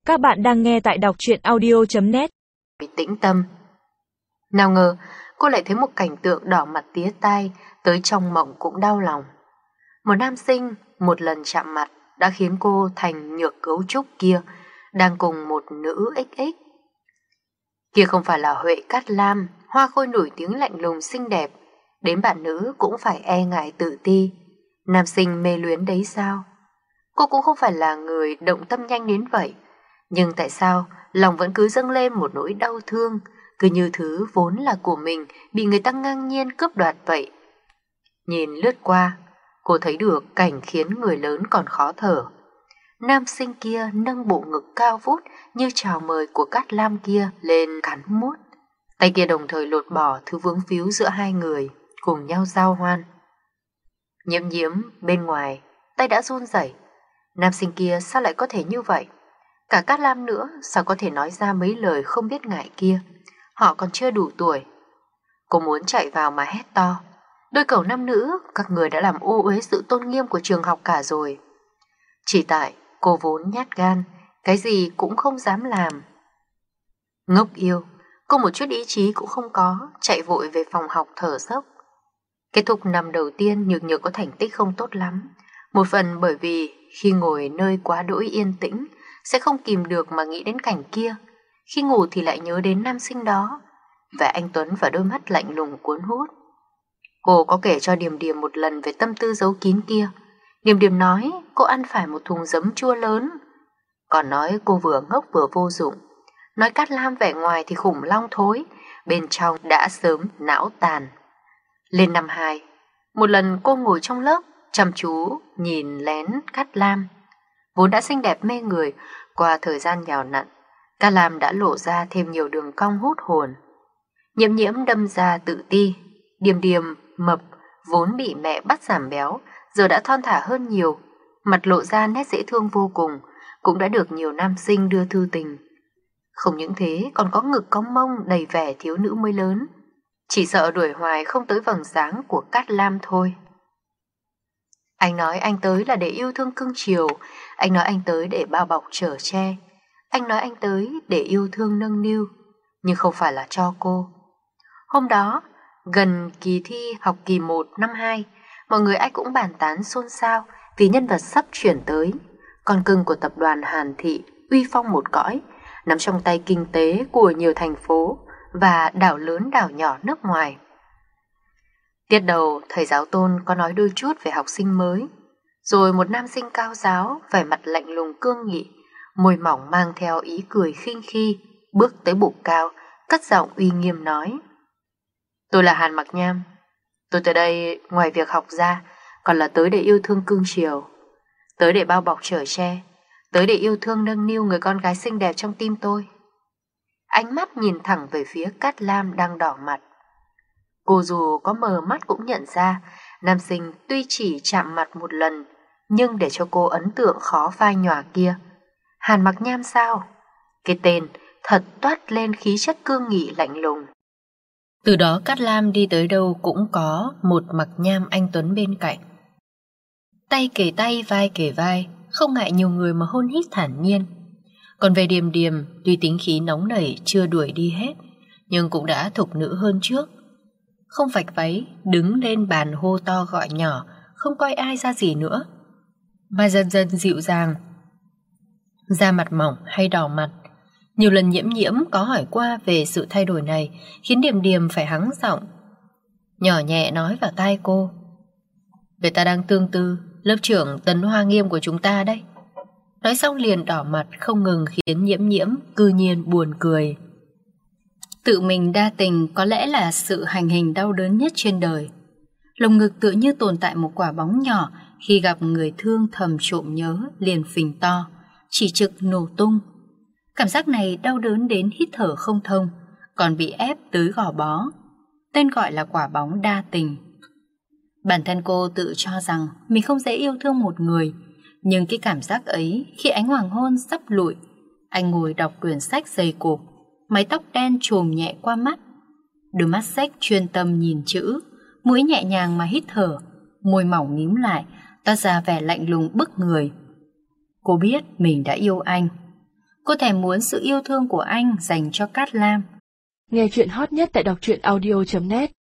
Các bạn đang nghe tại đọc truyện audio.net. Tĩnh tâm. Nào ngờ cô lại thấy một cảnh tượng đỏ mặt tía tai, tới trong mộng cũng đau lòng. Một nam sinh một lần chạm mặt đã khiến cô thành nhược cấu trúc kia, đang cùng một nữ XX. Kia không phải là Huệ Cát Lam, hoa khôi nổi tiếng lạnh lùng xinh đẹp, đến bạn nữ cũng phải e ngại tự ti. Nam sinh mê luyến đấy sao? Cô cũng không phải là người động tâm nhanh đến vậy, nhưng tại sao lòng vẫn cứ dâng lên một nỗi đau thương, cứ như thứ vốn là của mình bị người ta ngang nhiên cướp đoạt vậy. Nhìn lướt qua, cô thấy được cảnh khiến người lớn còn khó thở. Nam sinh kia nâng bộ ngực cao vút như chào mời của Cát Lam kia lên cắn mút. Tay kia đồng thời lột bỏ thứ vướng víu giữa hai người, cùng nhau giao hoan. Nhiễm nhiễm bên ngoài, tay đã run rẩy. Nam sinh kia sao lại có thể như vậy? Cả Cát Lam nữa sao có thể nói ra mấy lời không biết ngại kia? Họ còn chưa đủ tuổi. Cô muốn chạy vào mà hét to. Đôi cẩu nam nữ, các người đã làm ô uế sự tôn nghiêm của trường học cả rồi. Chỉ tại cô vốn nhát gan, cái gì cũng không dám làm. Ngốc yêu, cô một chút ý chí cũng không có, chạy vội về phòng học thở dốc. Kết thúc năm đầu tiên Nhược Nhược có thành tích không tốt lắm. Một phần bởi vì khi ngồi nơi quá đỗi yên tĩnh sẽ không kìm được mà nghĩ đến cảnh kia. Khi ngủ thì lại nhớ đến nam sinh đó, và anh Tuấn và đôi mắt lạnh lùng cuốn hút. Cô có kể cho Điềm Điềm một lần về tâm tư giấu kín kia. Điềm Điềm nói cô ăn phải một thùng giấm chua lớn, còn nói cô vừa ngốc vừa vô dụng. Nói Cát Lam vẻ ngoài thì khủng long thối, bên trong đã sớm não tàn. Lên năm 2, một lần cô ngồi trong lớp chăm chú nhìn lén Cát Lam. Vốn đã xinh đẹp mê người, qua thời gian nhào nặn, Cát Lam đã lộ ra thêm nhiều đường cong hút hồn. Nhiễm nhiễm đâm ra tự ti, Điềm Điềm mập vốn bị mẹ bắt giảm béo, giờ đã thon thả hơn nhiều, mặt lộ ra nét dễ thương vô cùng, cũng đã được nhiều nam sinh đưa thư tình. Không những thế còn có ngực có mông đầy vẻ thiếu nữ mới lớn, chỉ sợ đuổi hoài không tới vầng sáng của Cát Lam thôi. Anh nói anh tới là để yêu thương cưng chiều, anh nói anh tới để bao bọc chở che, anh nói anh tới để yêu thương nâng niu, nhưng không phải là cho cô. Hôm đó, gần kỳ thi học kỳ 1 năm 2, mọi người ai cũng bàn tán xôn xao vì nhân vật sắp chuyển tới, con cưng của tập đoàn Hàn Thị uy phong một cõi, nắm trong tay kinh tế của nhiều thành phố và đảo lớn đảo nhỏ nước ngoài. Tiết đầu, thầy giáo Tôn có nói đôi chút về học sinh mới, rồi một nam sinh cao giáo, vẻ mặt lạnh lùng cương nghị, môi mỏng mang theo ý cười khinh khi, bước tới bục cao, cất giọng uy nghiêm nói: Tôi là Hàn Mặc Nham, tôi tới đây ngoài việc học ra, còn là tới để yêu thương cưng chiều, tới để bao bọc chở che, tới để yêu thương nâng niu người con gái xinh đẹp trong tim tôi. Ánh mắt nhìn thẳng về phía Cát Lam đang đỏ mặt. Cô dù có mờ mắt cũng nhận ra nam sinh tuy chỉ chạm mặt một lần, nhưng để cho cô ấn tượng khó phai nhòa kia. Hàn Mặc Nham sao? Cái tên thật toát lên khí chất cương nghị lạnh lùng. Từ đó Cát Lam đi tới đâu cũng có một Mặc Nham anh Tuấn bên cạnh. Tay kề tay, vai kề vai, không ngại nhiều người mà hôn hít thản nhiên. Còn về Điềm Điềm, tuy tính khí nóng nảy chưa đuổi đi hết, nhưng cũng đã thục nữ hơn trước. Không vạch váy, đứng lên bàn hô to gọi nhỏ, không coi ai ra gì nữa, mà dần dần dịu dàng. Da mặt mỏng hay đỏ mặt. Nhiều lần Nhiễm Nhiễm có hỏi qua về sự thay đổi này, khiến Điềm Điềm phải hắng giọng, nhỏ nhẹ nói vào tai cô: Người ta đang tương tư lớp trưởng Tấn Hoa Nghiêm của chúng ta đấy. Nói xong liền đỏ mặt không ngừng, khiến Nhiễm Nhiễm cư nhiên buồn cười. Tự mình đa tình có lẽ là sự hành hình đau đớn nhất trên đời. Lồng ngực tựa như tồn tại một quả bóng nhỏ, khi gặp người thương thầm trộm nhớ liền phình to, chỉ trực nổ tung. Cảm giác này đau đớn đến hít thở không thông, còn bị ép tới gò bó. Tên gọi là quả bóng đa tình. Bản thân cô tự cho rằng mình không dễ yêu thương một người, nhưng cái cảm giác ấy khi ánh hoàng hôn sắp lụi, anh ngồi đọc quyển sách dày cộp, mái tóc đen chồm nhẹ qua mắt, đôi mắt xếch chuyên tâm nhìn chữ, mũi nhẹ nhàng mà hít thở, môi mỏng mím lại, toát ra vẻ lạnh lùng bức người. Cô biết mình đã yêu anh. Cô thèm muốn sự yêu thương của anh dành cho Cát Lam. Nghe chuyện hot nhất tại đọc truyện audio.net